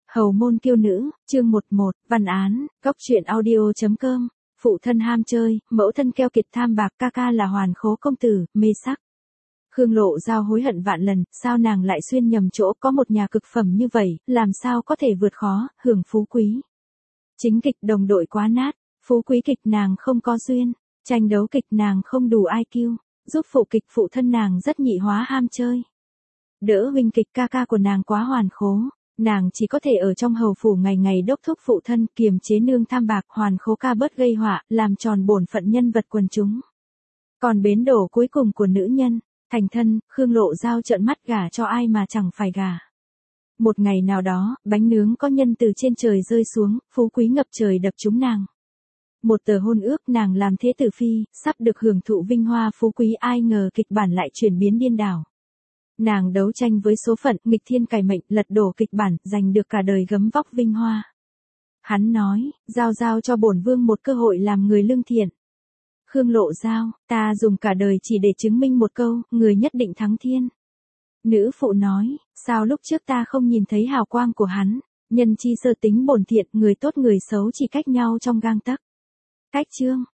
Hầu môn kiêu nữ, chương 11, văn án, góc truyện audio.com, phụ thân ham chơi, mẫu thân keo kiệt tham bạc, ca ca là hoàn khố công tử, mê sắc. Khương Lộ Giao hối hận vạn lần, sao nàng lại xuyên nhầm chỗ, có một nhà cực phẩm như vậy, làm sao có thể vượt khó, hưởng phú quý. Chính kịch đồng đội quá nát, phú quý kịch nàng không có duyên, tranh đấu kịch nàng không đủ IQ, giúp phụ kịch phụ thân nàng rất nhị hóa ham chơi. Đỡ huynh kịch ca ca của nàng quá hoàn khố. Nàng chỉ có thể ở trong hầu phủ ngày ngày đốc thúc phụ thân, kiềm chế nương tham bạc, hoàn khố ca bớt gây họa, làm tròn bổn phận nhân vật quần chúng. Còn bến đổ cuối cùng của nữ nhân, thành thân, Khương Lộ Giao trợn mắt gả cho ai mà chẳng phải gả. Một ngày nào đó, bánh nướng có nhân từ trên trời rơi xuống, phú quý ngập trời đập trúng nàng. Một tờ hôn ước nàng làm thế tử phi, sắp được hưởng thụ vinh hoa phú quý, ai ngờ kịch bản lại chuyển biến điên đảo. Nàng đấu tranh với số phận, nghịch thiên cải mệnh, lật đổ kịch bản, giành được cả đời gấm vóc vinh hoa. Hắn nói, giao cho bổn vương một cơ hội làm người lương thiện. Khương Lộ Giao, ta dùng cả đời chỉ để chứng minh một câu, người nhất định thắng thiên. Nữ phụ nói, sao lúc trước ta không nhìn thấy hào quang của hắn, nhân chi sơ tính bổn thiện, người tốt người xấu chỉ cách nhau trong gang tấc. Cách chương,